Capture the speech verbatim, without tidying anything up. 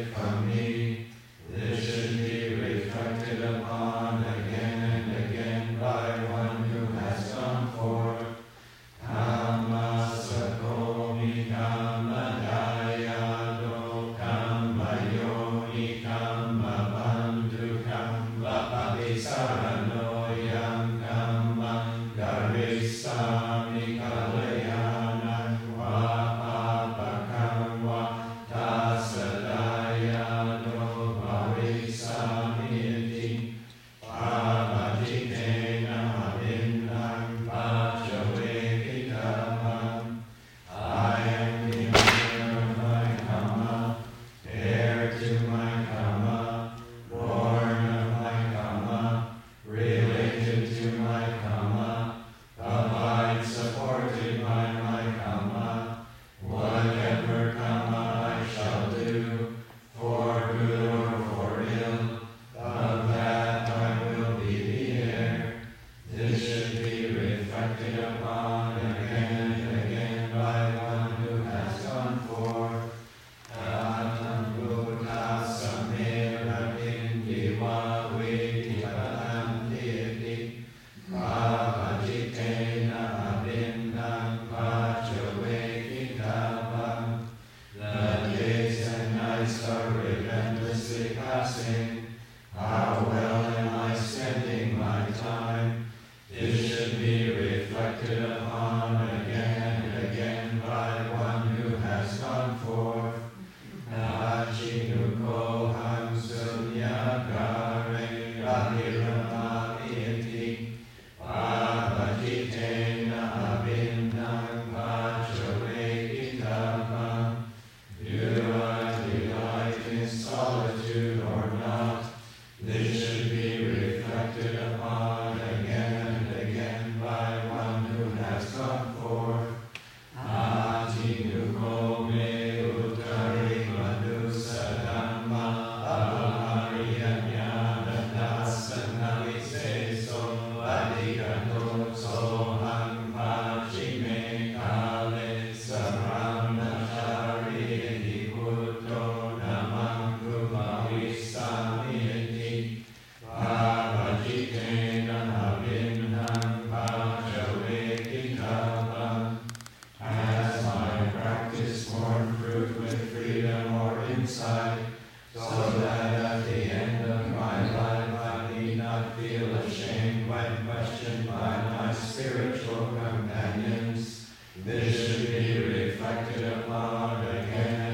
it from me. This should be reflected upon again and again by one who has gone forth. Kamma sakomi kamma dayado kamma yoni kamma bandhu kamma abhisarano yam kamma garisami kalayanan va apakam va tasadayado varisami pavajitena avinam pachawekitavam. I am the owner of my karma, heir to my karma, born of my karma, related to my karma, abide supported by my karma. Whatever karma I shall do, for good or for ill, of that I will be the heir. This should be reflected upon again and again by one who has gone forth. Atam buddha samera indiva vedipadam diti pavajitena abindam pachawekitavam. The days and nights are relentlessly passing. How well am I spending my time? This should be reflected upon again and again by one who has gone forth. Nachinuko hamsunyagare ahiramapiti pavajitena abindam pachawekitavam. Do I delight in solitude or not? This should be reflected upon again and again by one who has gone forth. Atinuko me uttari madhusadhamma avariyanyana dasanaviteso adhikato soham pachime kale saranachari buddho namam kumavisamiti pavajitena abhinam pachawekitavam. Has my practice borne fruit with freedom or insight, so that at the end of my life I need not feel ashamed when questioned by my spiritual companions? This should be reflected upon again